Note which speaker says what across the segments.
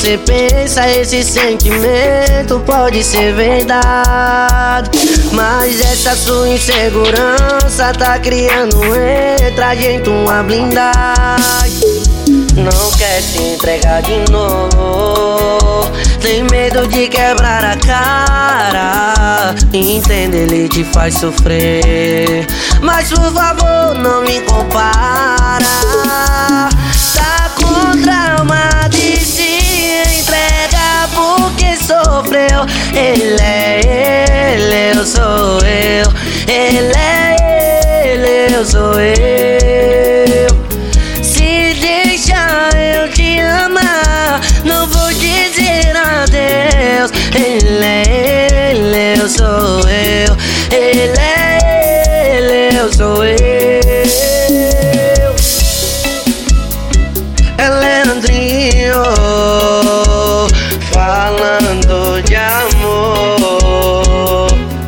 Speaker 1: você pensa, esse sentimento pode ser verdade, mas essa sua insegurança tá criando entre a gente uma blindagem. Não quer se entregar de novo, tem medo de quebrar a cara. Entende, ele te faz sofrer, mas por favor não me compara. Tá com trauma de se entregar porque sofreu. Ele é ele, eu sou eu. Ele é ele, eu sou eu. Se deixar eu te amar, não vou dizer adeus. Ele é ele, eu sou eu. Ele é ele, eu sou eu. É Leandrinho falando de amor.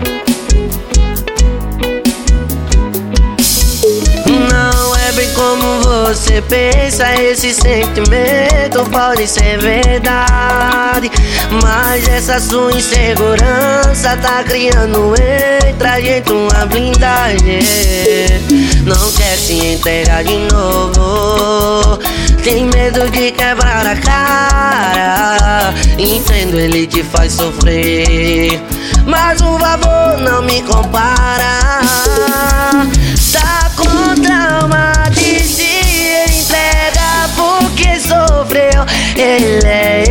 Speaker 1: Não é bem como você pensa, esse sentimento pode ser verdade, mas essa sua insegurança tá criando entre a gente uma blindagem. Não quer se entregar de novo, tem medo de quebrar a cara. Entendo, ele te faz sofrer, mas por favor não me compara. Tá com trauma de se entregar porque sofreu. Ele é